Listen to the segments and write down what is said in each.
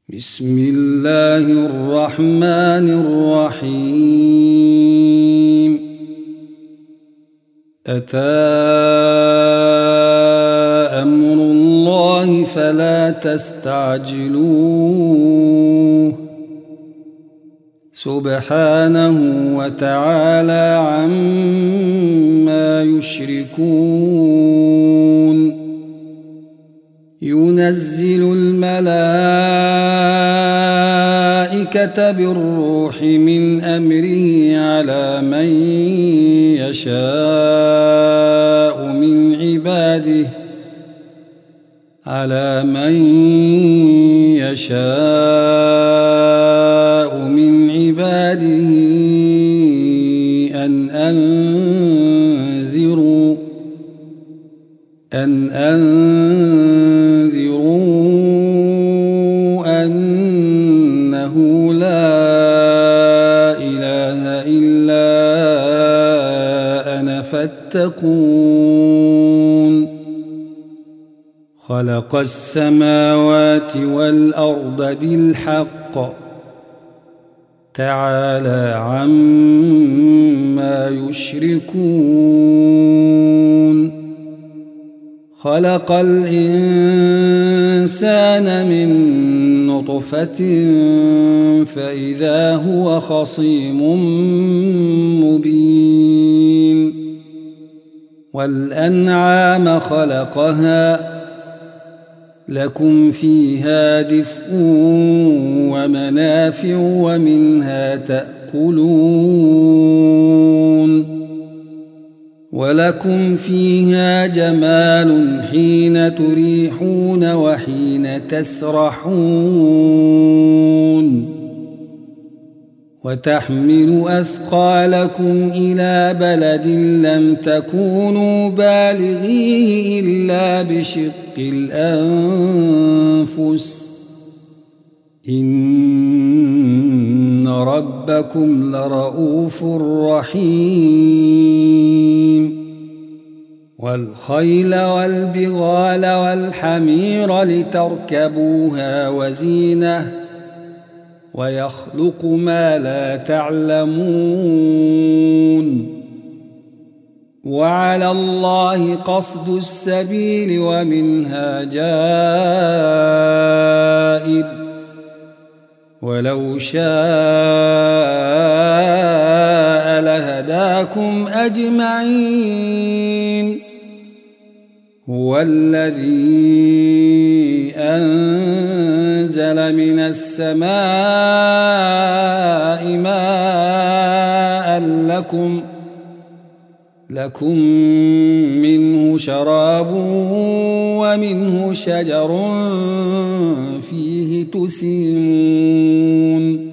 بسم الله الرحمن الرحيم أتى أمر الله فلا تستعجلوه سبحانه وتعالى عما يشركون ينزل الملائكة بالروح من أمره على من يشاء من عباده أن أنذروا أنه لا إله إلا أنا فاتقون خلق السماوات والأرض بالحق تعالى عما يشركون خلق الإنسان من نطفة فإذا هو خصيم مبين والأنعام خلقها لكم فيها دفء ومنافع ومنها تأكلون ولكم فيها جمال حين تريحون وحين تسرحون وتحمل أثقالكم إلى بلد لم تكونوا بالغيه إلا بشق الأنفس إن ربكم لرؤوف رحيم والخيل والبغال والحمير لتركبوها وزينة ويخلق ما لا تعلمون وعلى الله قصد السبيل ومنها جائر ولو شاء لهداكم أجمعين هو الذي أنزل من السماء ماء لكم منه شراب ومنه شجر فيه تسيمون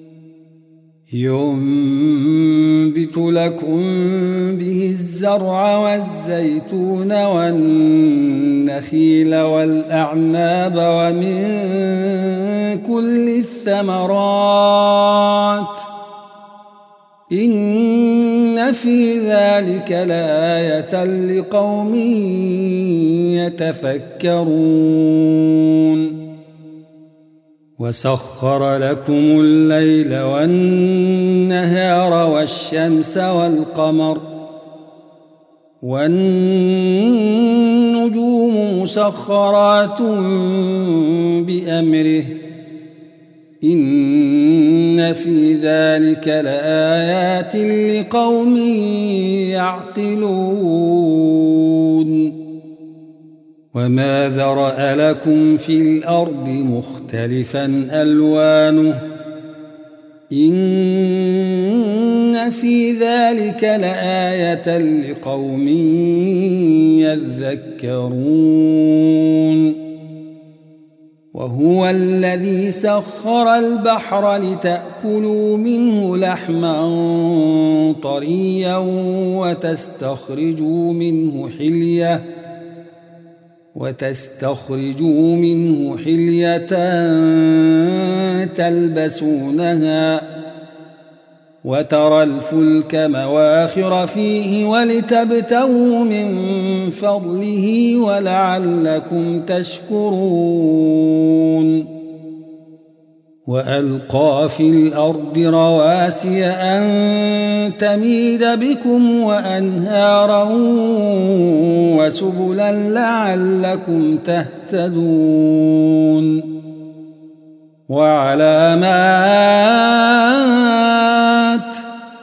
ينبت لكم به الزرع والزيتون والنخيل والأعناب ومن كل الثمرات إن في ذلك لآية لقوم يتفكرون وسخر لكم الليل والنهار والشمس والقمر والنجوم مسخرات بأمره إن في ذلك لآيات لقوم يعقلون وما ذرأ لكم في الأرض مختلفا ألوانه إن في ذلك لآية لقوم يذكرون وهو الذي سخر البحر لتأكلوا منه لحما طريا وتستخرجوا منه حلية تلبسونها وترى الفلك مواخر فيه ولتبتغوا من فضله ولعلكم تشكرون وألقى في الأرض رواسي أن تميد بكم وأنهارا وسبلا لعلكم تهتدون وعلامات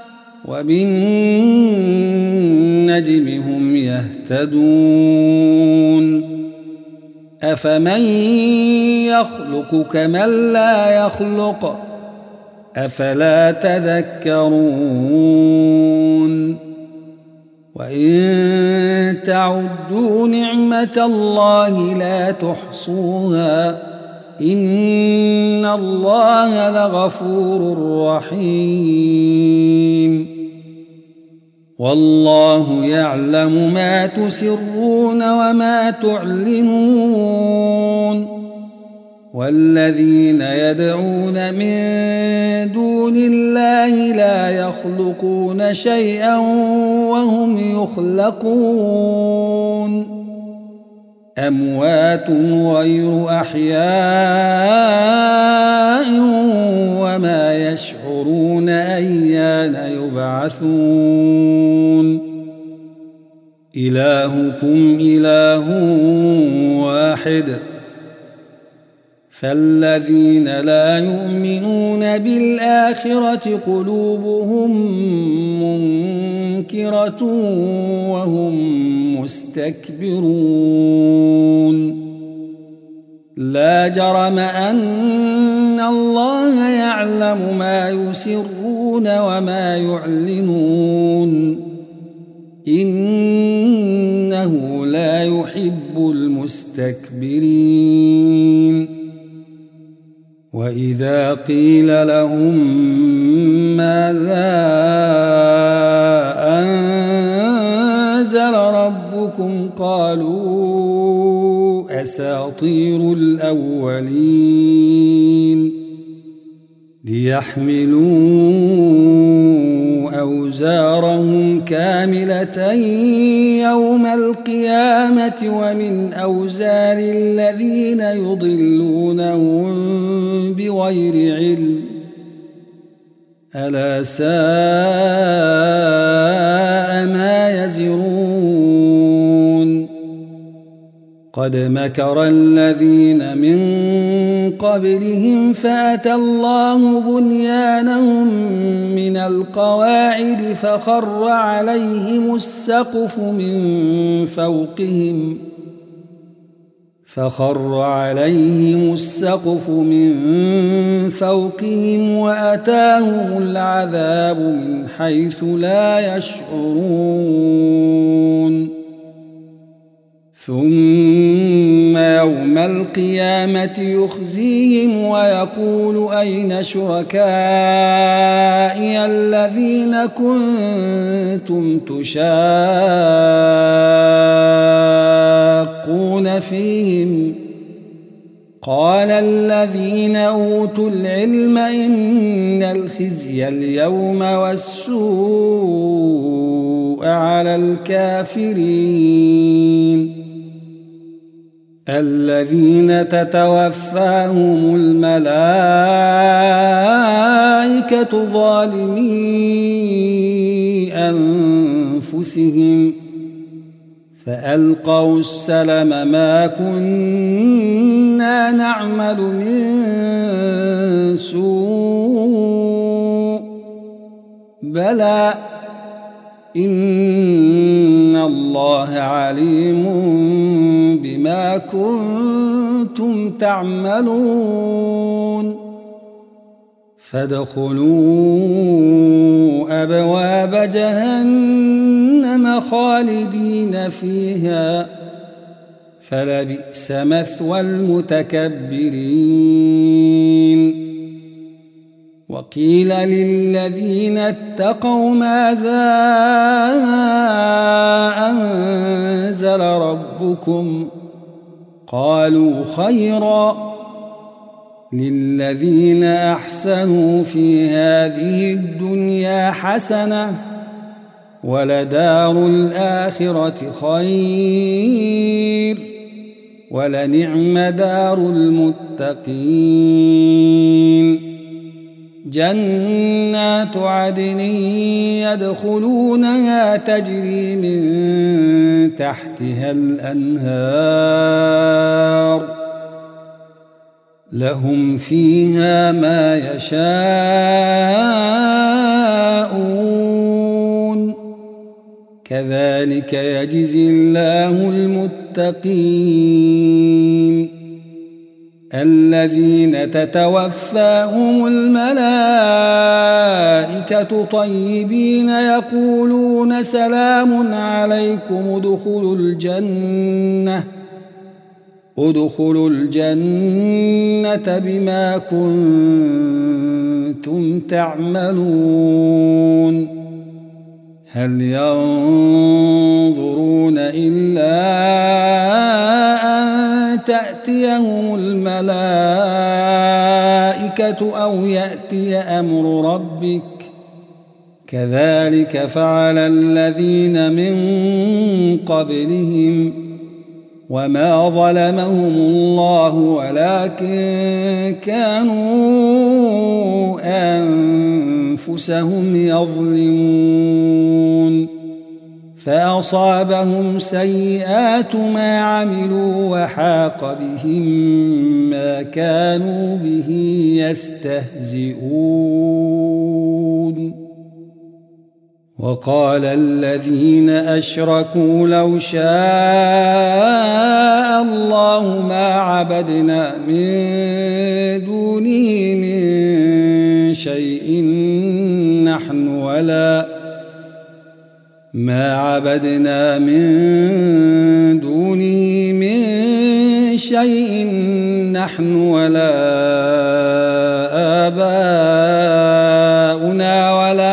وبالنجم هم يهتدون أفمن يخلق كمن لا يخلق أفلا تذكرون وإن تعدوا نعمة الله لا تحصوها إن الله لغفور رحيم والله يعلم ما تسرون وما تعلنون والذين يدعون من دون الله لا يخلقون شيئا وهم يخلقون أموات غير أحياء وما يشعرون أيان يبعثون إلهكم إله واحد فالذين لا يؤمنون بالآخرة قلوبهم منكرة وهم مستكبرون لا جرم أن الله يعلم ما يسرون وما يعلنون إنه لا يحب المستكبرين وإذا قيل لهم ماذا أنزل ربكم قالوا أساطير الأولين ليحملوا أوزارهم كاملة يوم القيامة ومن أوزار الذين يضلونهم بغير علم ألا ساء ما يزرون قد مكر الذين من قبلهم فأتى الله بنيانهم من القواعد فخر عليهم السقف من فوقهم وأتاهم العذاب من حيث لا يشعرون ثم يوم القيامة يخزيهم ويقول أين شركائي الذين كنتم تشاقون فيهم قال الذين أوتوا العلم إن الخزي اليوم والسوء على الكافرين الذين تتوفاهم الملائكة ظالمي أنفسهم فألقوا السلم ما كنا نعمل من سوء بلى إن الله عليم بما كنتم تعملون فادخلوا أبواب جهنم خالدين فيها فلبئس مثوى المتكبرين وقيل للذين اتقوا ماذا أنزل ربكم قالوا خيرا للذين أحسنوا في هذه الدنيا حسنة ولدار الآخرة خير ولنعم دار المتقين جنات عدن يدخلونها تجري من تحتها الأنهار لهم فيها ما يشاءون كذلك يجزي الله المتقين الذين تتوفاهم الملائكة طيبين يقولون سلام عليكم ادخلوا الجنة بما كنتم تعملون هل ينظرون إلا أن تأتيهم الملائكة أو يأتي أمر ربك كذلك فعل الذين من قبلهم وما ظلمهم الله ولكن كانوا أنفسهم يظلمون فأصابهم سيئات ما عملوا وحاق بهم ما كانوا به يستهزئون وقال الذين أشركوا لو شاء الله ما عبدنا من دونه من شيء نحن ولا آباؤنا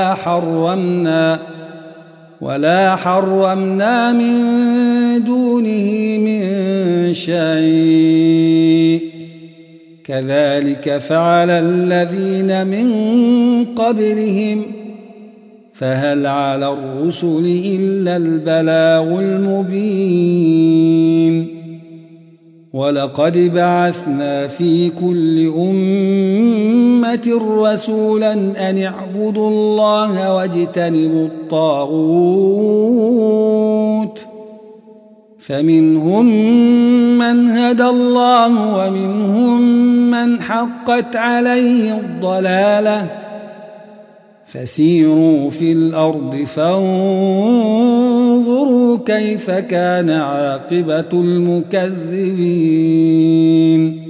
ولا حرمنا من دونه من شيء كذلك فعل الذين من قبلهم فهل على الرسل إلا البلاغ المبين ولقد بعثنا في كل أمة رسولا أن اعبدوا الله واجتنبوا الطاغوت فمنهم من هدى الله ومنهم من حقت عليه الضلالة فسيروا في الأرض فانظروا كيف كان عاقبة المكذبين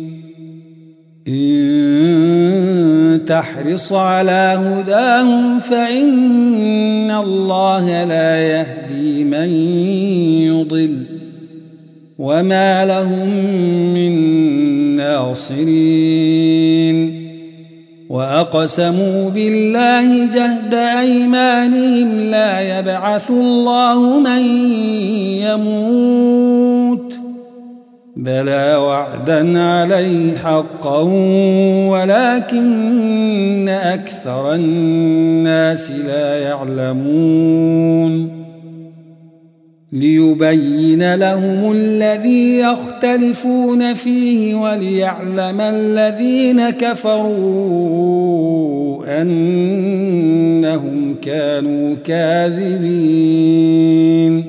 إن تحرص على هداهم فإن الله لا يهدي من يضل وما لهم من ناصرين وأقسموا بالله جهد أيمانهم لا يبعث الله من يموت بلى وعدا عليه حقا ولكن أكثر الناس لا يعلمون ليبين لهم الذي يختلفون فيه وليعلم الذين كفروا أنهم كانوا كاذبين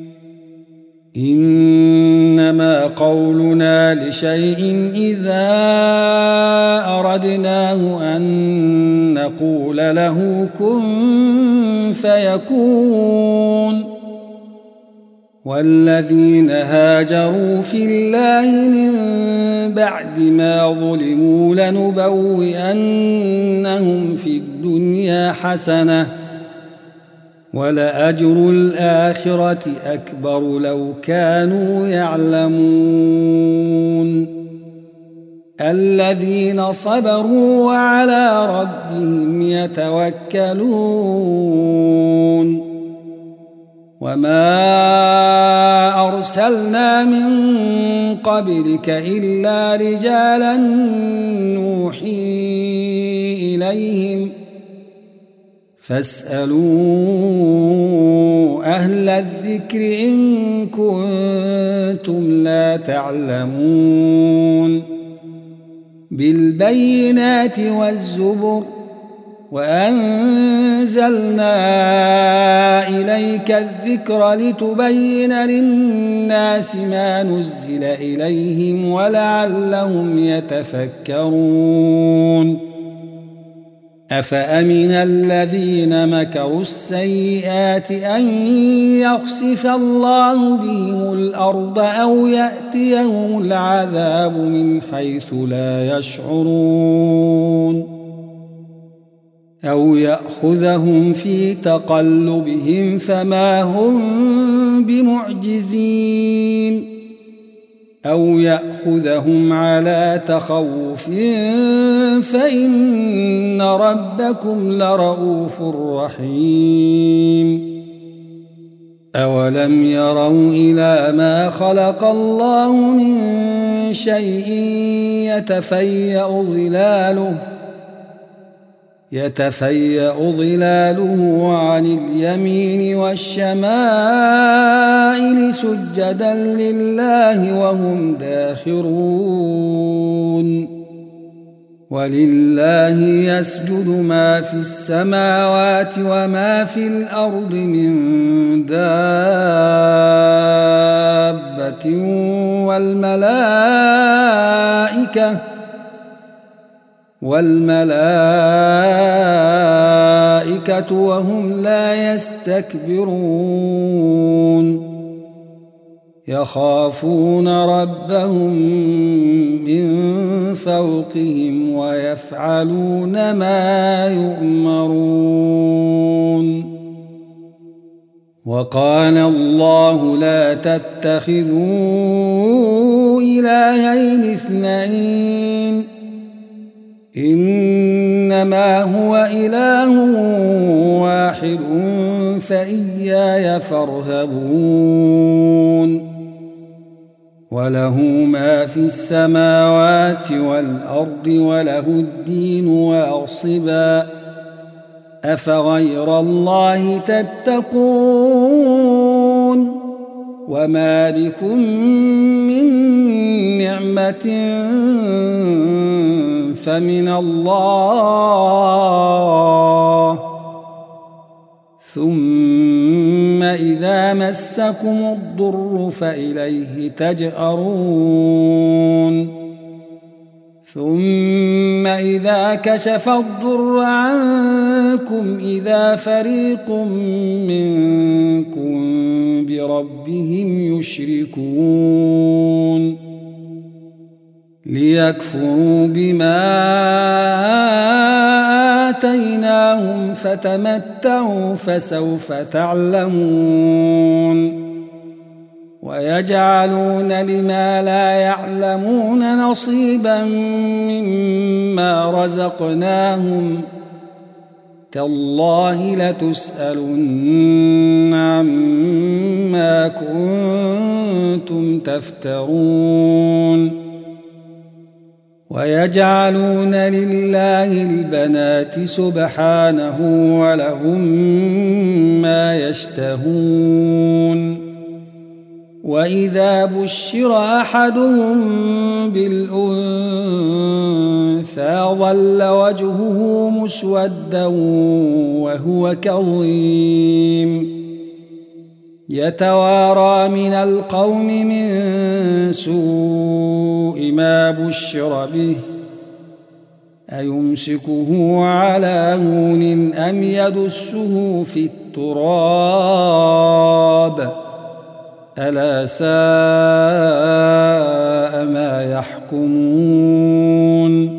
إنما قولنا لشيء إذا أردناه أن نقول له كن فيكون والذين هاجروا في الله من بعد ما ظلموا لنبوئنهم في الدنيا حسنة ولأجر الآخرة أكبر لو كانوا يعلمون الذين صبروا وعلى ربهم يتوكلون وما أرسلنا من قبلك إلا رجالا نوحي إليهم فاسألوا أهل الذكر إن كنتم لا تعلمون بالبينات والزبر وأنزلنا إليك الذكر لتبين للناس ما نزل إليهم ولعلهم يتفكرون أفأمن الذين مكروا السيئات أن يخسف الله بهم الأرض أو يأتيهم العذاب من حيث لا يشعرون أو يأخذهم في تقلبهم فما هم بمعجزين أو يأخذهم على تخوف فإن ربكم لرؤوف رحيم أولم يروا إلى ما خلق الله من شيء يتفيأ ظلاله عن اليمين والشمائل سجدا لله وهم داخرون ولله يسجد ما في السماوات وما في الأرض من دابة والملائكة وهم لا يستكبرون يخافون ربهم من فوقهم ويفعلون ما يؤمرون وقال الله لا تتخذوا إلهين اثنين إنما هو إله واحد فإياي فارهبون وله ما في السماوات والأرض وله الدين واصبا أفغير الله تتقون وما بكم من نعمة فمن الله ثم إذا مسكم الضر فإليه تجأرون ثم إذا كشف الضر عنكم إذا فريق منكم بربهم يشركون ليكفروا بما آتيناهم فتمتعوا فسوف تعلمون ويجعلون لما لا يعلمون نصيبا مما رزقناهم تالله لتسألن عما كنتم تفترون ويجعلون لله البنات سبحانه ولهم ما يشتهون وإذا بشر أحدهم بالأنثى ظل وجهه مسودا وهو كظيم يتوارى من القوم من سوء ما بشر به أيمسكه على هون أم يدسه في التراب ألا ساء ما يحكمون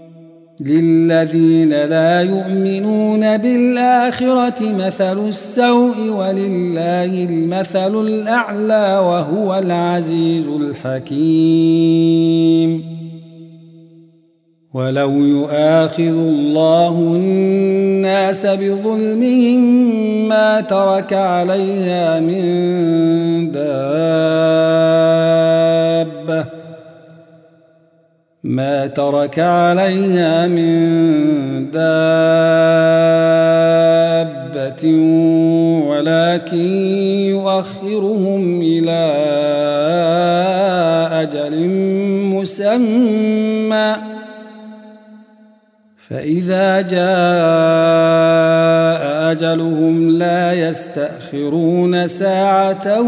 للذين لا يؤمنون بالآخرة مثل السوء ولله المثل الأعلى وهو العزيز الحكيم ولو يؤاخذ الله الناس بظلمهم ما ترك عليها من دابة ولكن يؤخرهم إلى أجل مسمى فإذا جاء أجلهم لا يستأخرون ساعة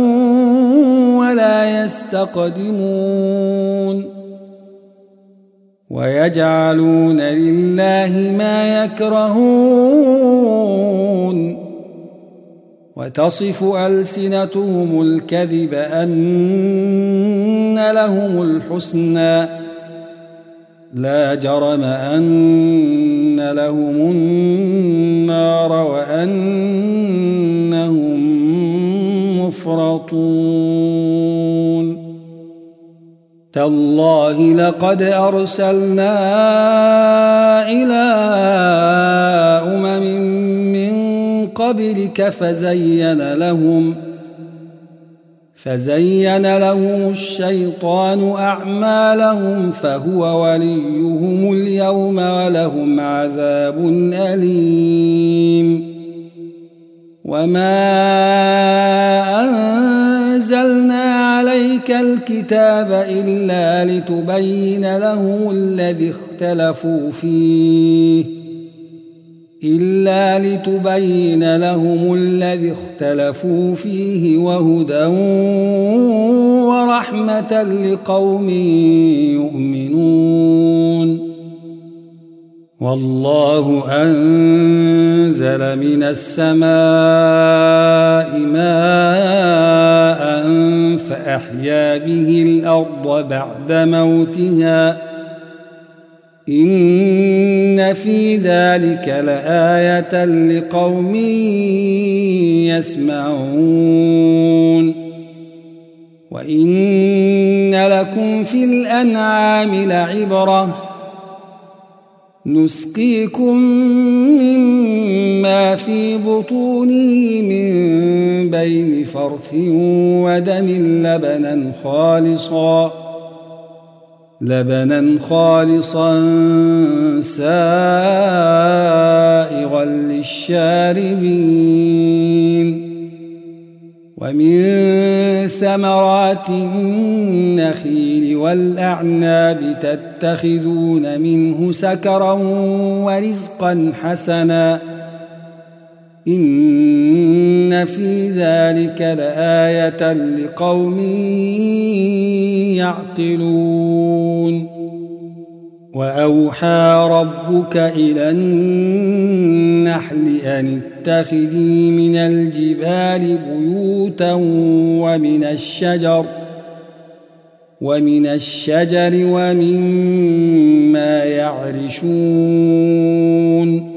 ولا يستقدمون ويجعلون لله ما يكرهون وتصف ألسنتهم الكذب أن لهم الحسنى لا جرم أن لهم النار وأنهم مفرطون تالله لقد أرسلنا إلى من قبلك فزين لهم الشيطان أعمالهم فهو وليهم اليوم ولهم عذاب أليم وما أنزلنا عليك الكتاب إلا لتبين لهم الذي اختلفوا فيه وهدى ورحمة لقوم يؤمنون والله أنزل من السماء ماء فأحيا به الأرض بعد موتها إن في ذلك لآية لقوم يسمعون وإن لكم في الأنعام لعبرة نسقيكم مما في بطونه من بين فرث ودم لبنا خالصا سائغا للشاربين ومن ثمرات النخيل والأعناب تتخذون منه سكرا ورزقا حسنا إن في ذلك لآية لقوم يعقلون وأوحى ربك إلى النحل أن اتخذي من الجبال بيوتا ومن الشجر ومما يعرشون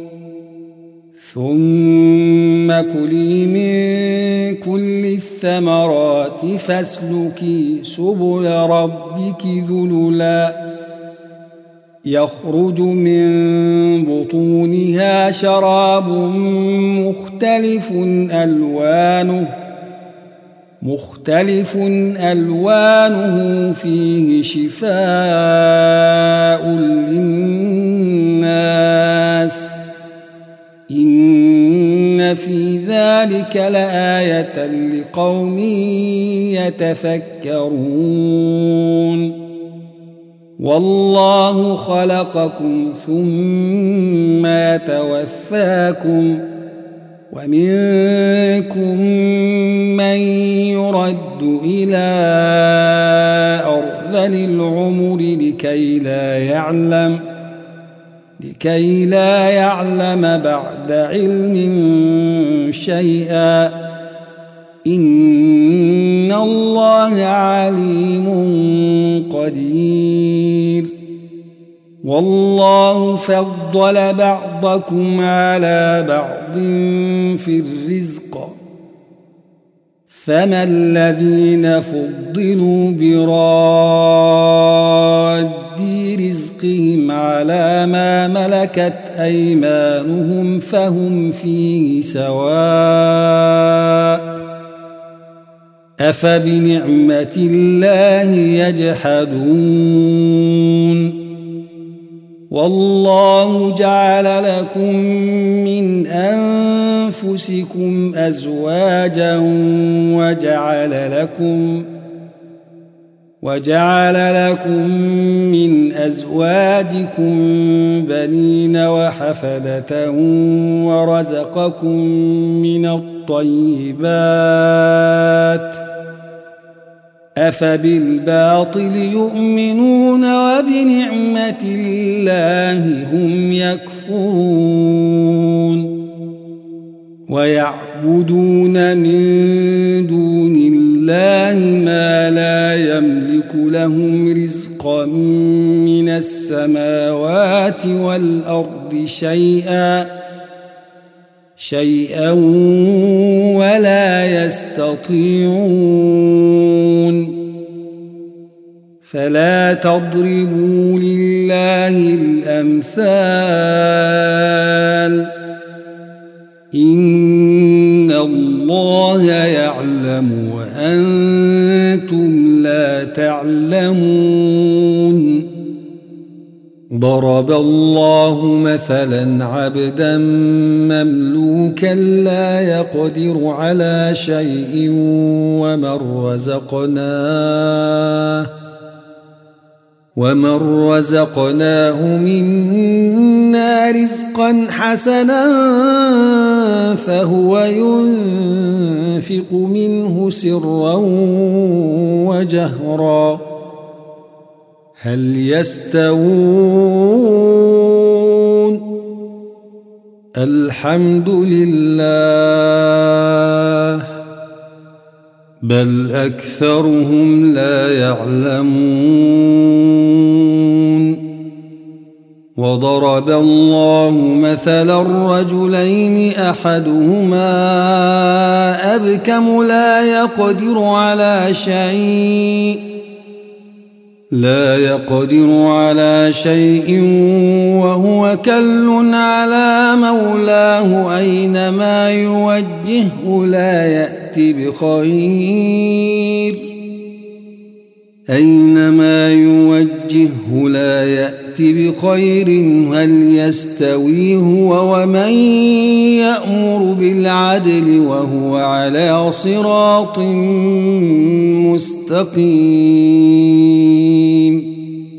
ثم كلي من كل الثمرات فاسلكي سبل ربك ذللا يخرج من بطونها شراب مختلف ألوانه فيه شفاء للناس إن في ذلك لآية لقوم يتفكرون والله خلقكم ثم يتوفاكم ومنكم من يرد إلى أرذل العمر لكي لا يعلم بعد علم شيئا إن الله عليم قدير والله فضل بعضكم على بعض في الرزق فما الذين فضلوا براد رزقهم على ما ملكت أيمانهم فهم فيه سواء أفبنعمة الله يجحدون والله جعل لكم من أنفسكم وجعل لكم من أزواجكم بنين وحفدة ورزقكم من الطيبات أفبالباطل يؤمنون وبنعمة الله هم يكفرون ويعبدون من دون الله ما لا يملك لهم رزقا من السماوات والأرض شيئا ولا يستطيعون فلا تضربوا لله الأمثال إن الله يعلم وأنتم لا تعلمون ضرب الله مثلا عبدا مملوكا لا يقدر على شيء ومن رزقناه منا رزقا حسنا فهو ينفق منه سرا وجهرا هل يستوون الحمد لله بل أكثرهم لا يعلمون وضرب الله مثلا رجلين أحدهما أبكم لا يقدر على شيء وهو كل على مولاه أينما يوجهه لا يأتي بخير هل يستوي هو ومن يأمر بالعدل وهو على صراط مستقيم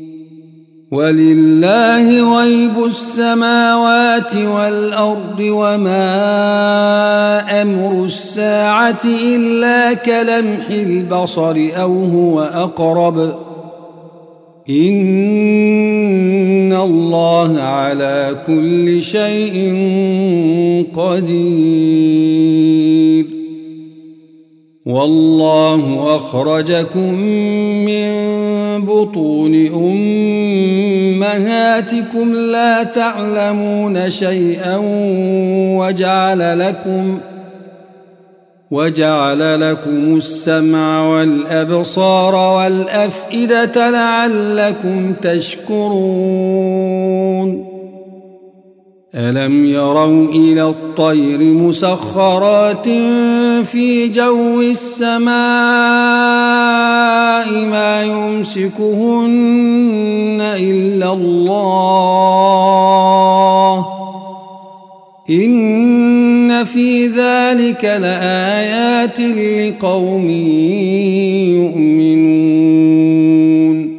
ولله غيب السماوات والأرض وما أمر الساعة إلا كلمح البصر أو هو أقرب إن الله على كل شيء قدير والله أخرجكم من بطون أمهاتكم لا تعلمون شيئا وجعل لكم السمع والأبصار والأفئدة لعلكم تشكرون ألم يروا إلى الطير مسخرات في جو السماء ما يمسكهن إلا الله إن في ذلك لآيات لقوم يؤمنون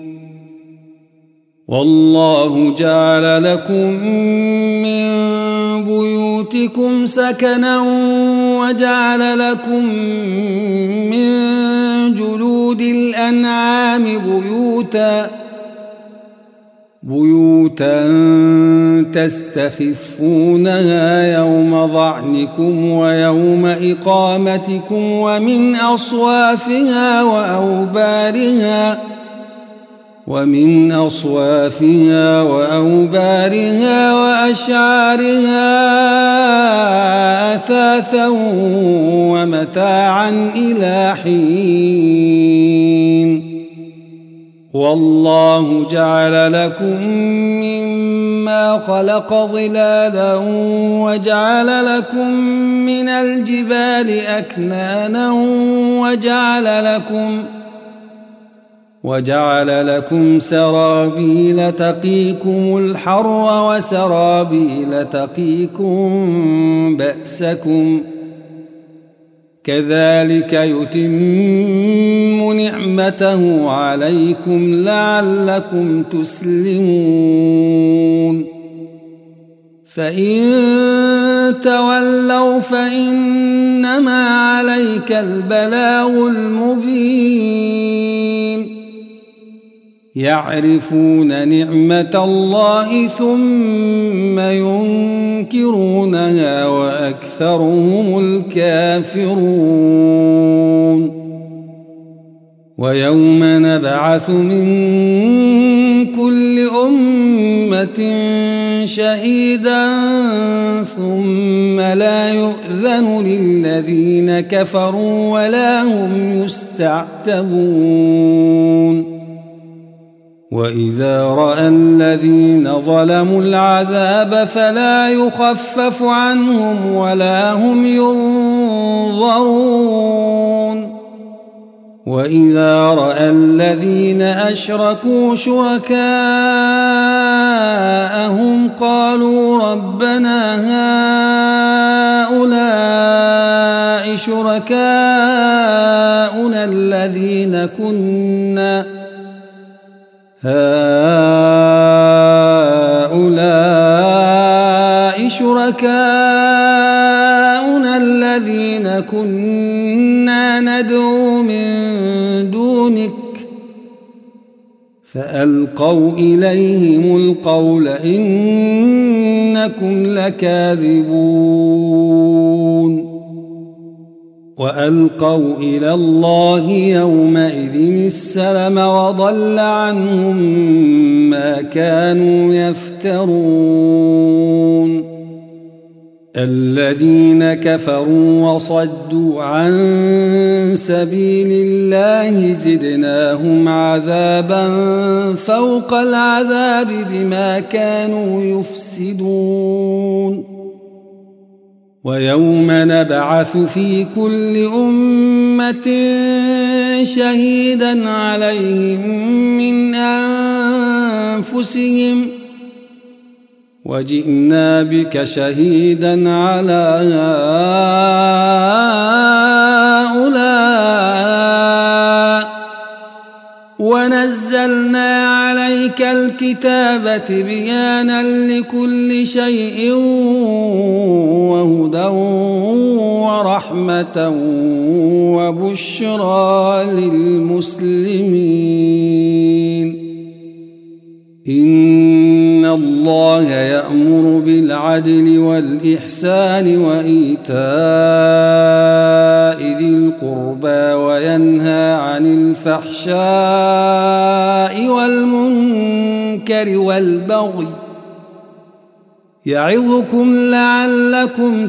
والله جعل لكم من بيوتكم سكنا وجعل لكم من جلود الأنعام بيوتا تستخفونها يوم ظعنكم ويوم إقامتكم ومن أصوافها وأوبارها وأشعارها أثاثا ومتاعا إلى حين والله جعل لكم مما خلق ظلالا وجعل لكم من الجبال أكنانا وجعل لكم سرابيل تقيكم الحر وسرابيل تقيكم بأسكم كذلك يتم نعمته عليكم لعلكم تسلمون فإن تولوا فإنما عليك البلاغ المبين يعرفون نعمة الله ثم ينكرونها وأكثرهم الكافرون ويوم نبعث من كل أمة شهيدا ثم لا يؤذن للذين كفروا ولا هم يستعتبون وإذا رأى الذين ظلموا العذاب فلا يخفف عنهم ولا هم ينظرون وإذا رأى الذين أشركوا شركاءهم قالوا ربنا هؤلاء شركاؤنا الذين كنا ندعو من دونك فألقوا إليهم القول إنكم لكاذبون وألقوا إلى الله يومئذ السلم وضل عنهم ما كانوا يفترون الذين كفروا وصدوا عن سبيل الله زدناهم عذابا فوق العذاب بما كانوا يفسدون ويوم نبعث في كل أمة شهيدا عليهم من أنفسهم وجئنا بك شهيدا على هؤلاء ونزلنا عليك الكتاب بيانا لكل شيء وهدى ورحمة وبشرى للمسلمين إن الله يأمر بالعدل والإحسان وإيتاء ذي القربى وينهى عن الفحشاء والمنكر والبغي يعظكم لعلكم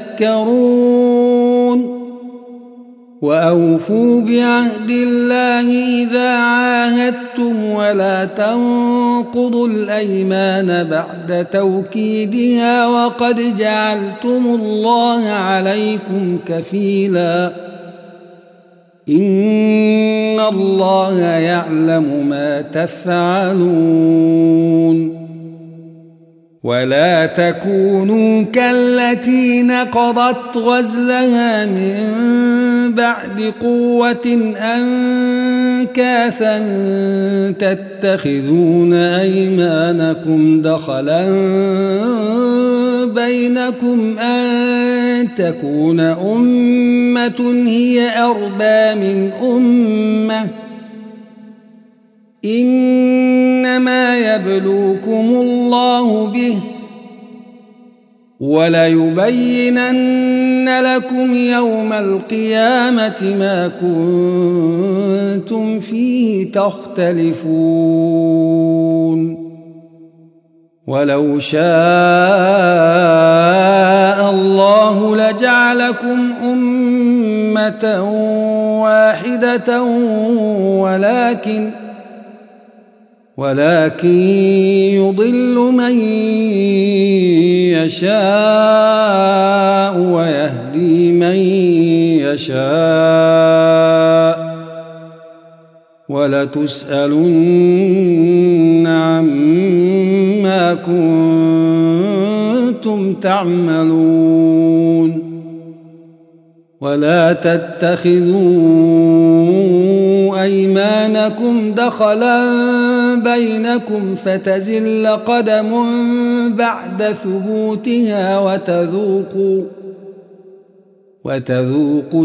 تذكرون وأوفوا بعهد الله إذا عاهدتم ولا تنقضوا الأيمان بعد توكيدها وقد جعلتم الله عليكم كفيلا إن الله يعلم ما تفعلون ولا تكونوا كالتي نقضت غزلها من بعد قوة أنكاثا تتخذون أيمانكم دخلا بينكم أن تكون أمة هي أربى من أمة إنما يبلوكم الله به وليبينن لكم يوم القيامة ما كنتم فيه تختلفون ولو شاء الله لجعلكم أمة واحدة ولكن يضل من يشاء ويهدي من يشاء ولتسألن عما كنتم تعملون ولا تتخذوا أيمانكم دخلا بينكم فتزل قدم بعد ثبوتها وتذوقوا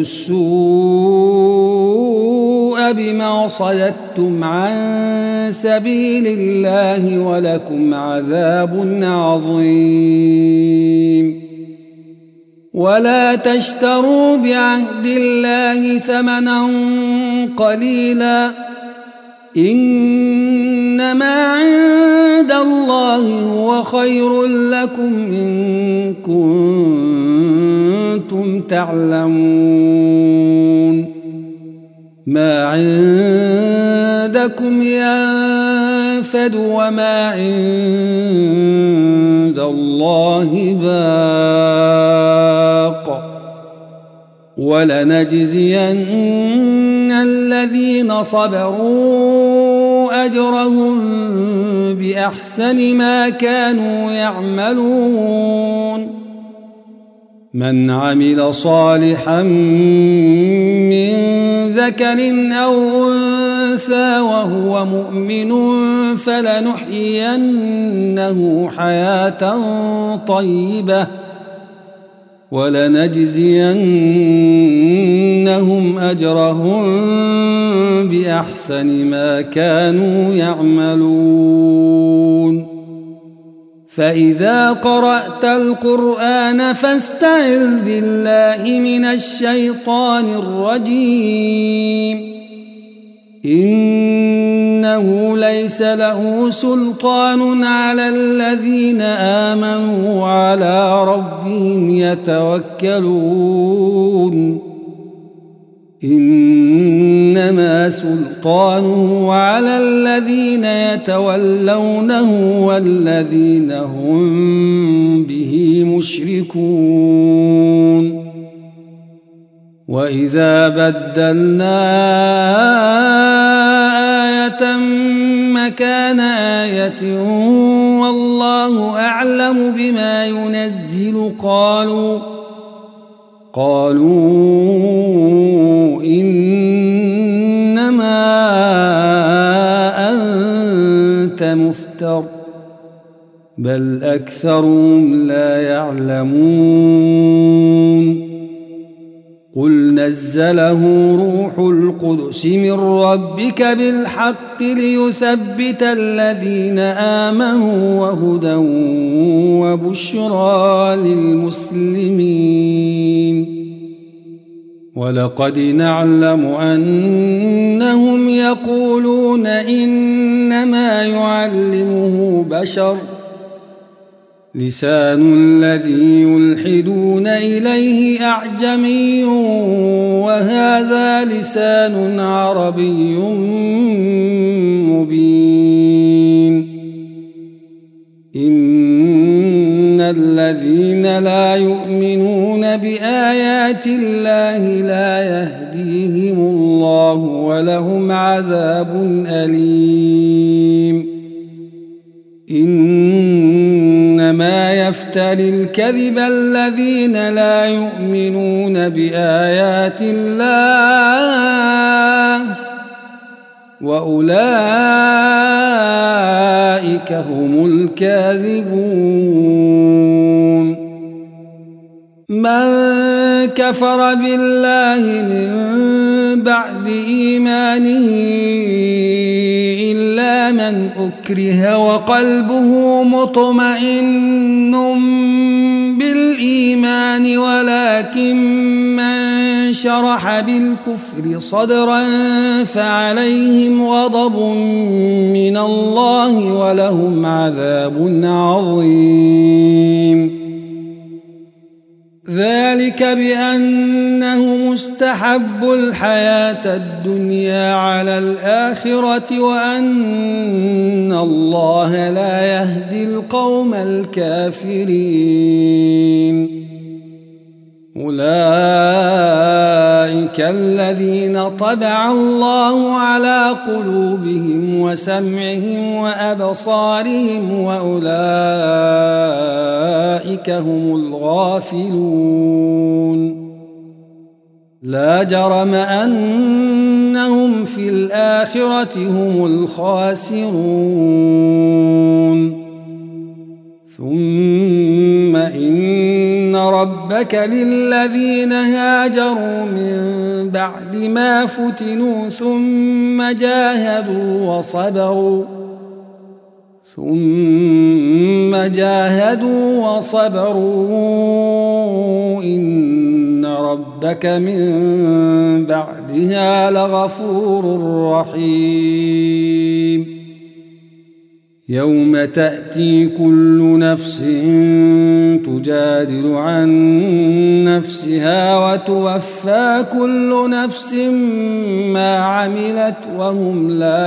السوء بما صددتم عن سبيل الله ولكم عذاب عظيم. ولا تشتروا بعهد الله ثمنا قليلا إنما عند الله هو خير لكم إن كنتم تعلمون. ما عندكم ينفد وما عند الله باق ولنجزين الذين صبروا أجرهم بأحسن ما كانوا يعملون. من عمل صالحا من ذكر أو أنثى وهو مؤمن فلنحيينه حياة طيبة ولنجزينهم أجرهم بأحسن ما كانوا يعملون. فإذا قرأت القرآن فاستعذ بالله من الشيطان الرجيم إنه ليس له سلطان على الذين آمنوا وعلى ربهم يتوكلون. إنما سلطانه على الذين يتولونه والذين هم به مشركون. وإذا بدلنا آية مكان آية والله أعلم بما ينزل قالوا إنما أنت مفتر بل أكثرهم لا يعلمون. قل نزله روح القدس من ربك بالحق ليثبت الذين آمنوا وهدى وبشرى للمسلمين. ولقد نعلم أنهم يقولون إنما يعلمه بشر لسان الذي يلحدون إليه أعجمي وهذا لسان عربي مبين. إن الذين لا يؤمنون بآيات الله لا يهديهم الله ولهم عذاب أليم. إنما يفتري الكذب الذين لا يؤمنون بآيات الله وأولئك هم الكاذبون. من كفر بالله من بعد إيمانه إلا من أكره وقلبه مطمئن بالإيمان ولكن من شرح بالكفر صدرا فعليهم غضب من الله ولهم عذاب عظيم. ذلك بأنه مستحب الحياة الدنيا على الآخرة وأن الله لا يهدي القوم الكافرين. أولئك الذين طبع الله على قلوبهم وسمعهم وأبصارهم وأولئك هم الغافلون. لا جرم أنهم في الآخرة هم الخاسرون ثم إن ربك للذين هاجروا من بعد ما فتنوا ثم جاهدوا وصبروا إن ربك من بعدها لغفور رحيم يوم تأتي كل نفس تجادل عن نفسها وتوفى كل نفس ما عملت وهم لا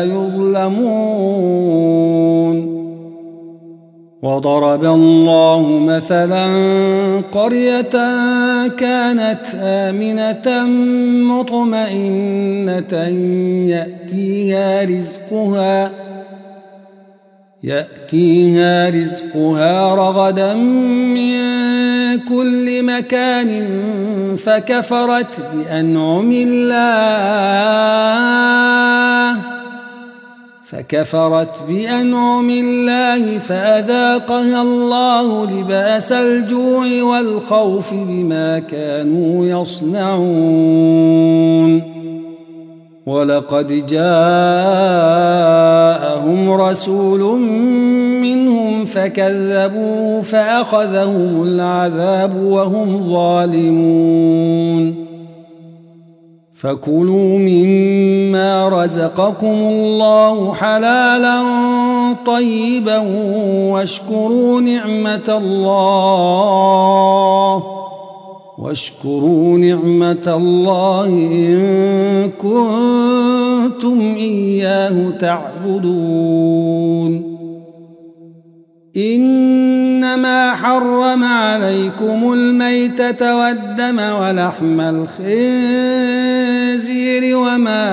يظلمون وضرب الله مثلا قرية كانت آمنة مطمئنة يأتيها رزقها رغدا من كل مكان فكفرت بأنعم الله فأذاقها الله لباس الجوع والخوف بما كانوا يصنعون ولقد جاءهم رسول منهم فكذبوه فأخذهم العذاب وهم ظالمون فكلوا مما رزقكم الله حلالا طيبا واشكروا نعمة الله إن كنتم إياه تعبدون إنما حرم عليكم الميتة والدم ولحم الخنزير وما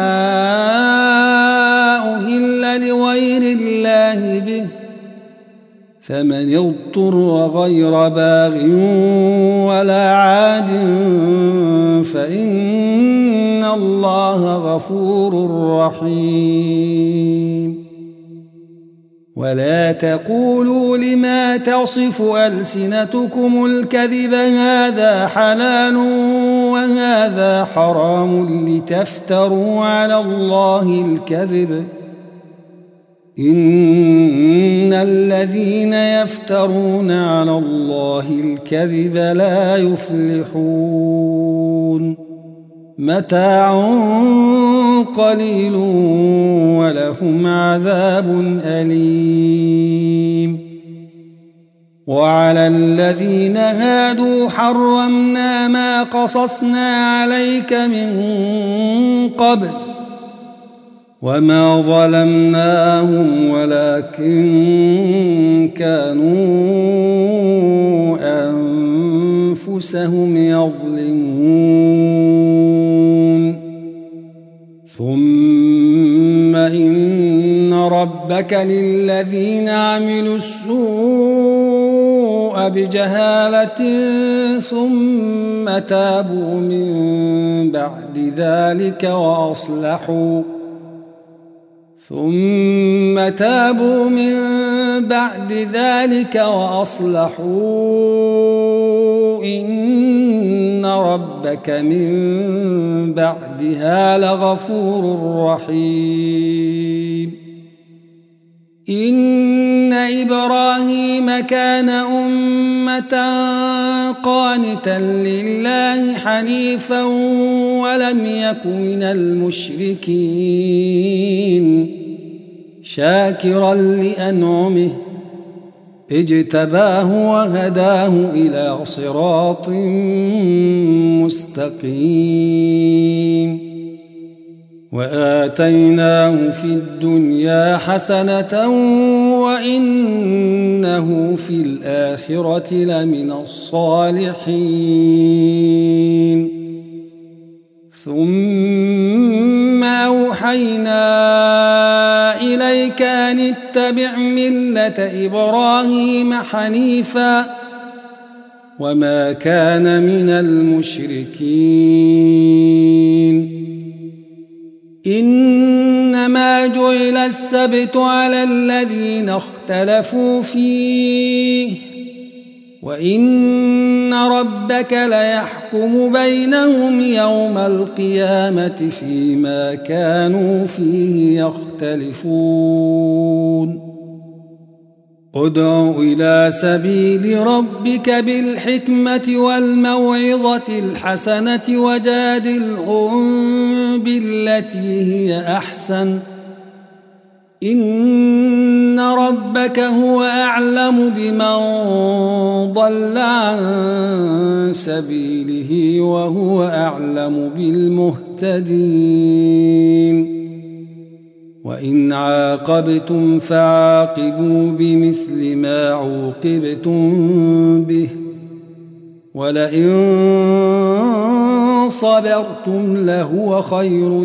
أهل لغير الله به فمن اضطر غير باغ ولا عاد فإن الله غفور رحيم ولا تقولوا لما تصف ألسنتكم الكذب هذا حلال وهذا حرام لتفتروا على الله الكذب إن الذين يفترون على الله الكذب لا يفلحون متاع قليل ولهم عذاب أليم وعلى الذين هادوا حرمنا ما قصصنا عليك من قبل وما ظلمناهم ولكن كانوا أنفسهم يظلمون ثم إن ربك للذين عملوا السوء بجهالة ثم تابوا من بعد ذلك وأصلحوا إن ربك من بعدها لغفور رحيم إن إبراهيم كان أمة قانتا لله حنيفا ولم يك من المشركين شاكرا لأنعمه اجتباه وهداه إلى صراط مستقيم وآتيناه في الدنيا حسنة وإنه في الآخرة لمن الصالحين ثم أوحينا إليك أن اتبع ملة إبراهيم حنيفا وما كان من المشركين. إنما جعل السبت على الذين اختلفوا فيه وإن ربك ليحكم بينهم يوم القيامة فيما كانوا فيه يختلفون. ادع إلى سبيل ربك بالحكمة والموعظة الحسنة وجادلهم بالتي هي أحسن إن ربك هو أعلم بمن ضل عن سبيله وهو أعلم بالمهتدين. وإن عاقبتم فعاقبوا بمثل ما عوقبتم به ولئن صبرتم لهو خير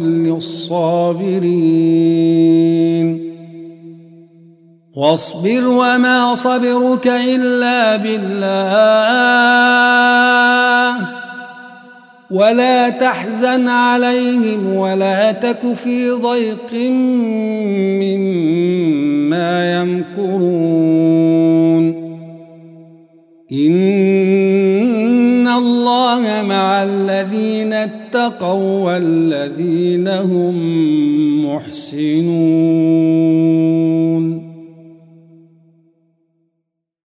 للصابرين. واصبر وما صبرك إلا بالله ولا تحزن عليهم ولا تك في ضيق مما يمكرون. إن الله مع الذين اتقوا والذين هم محسنون.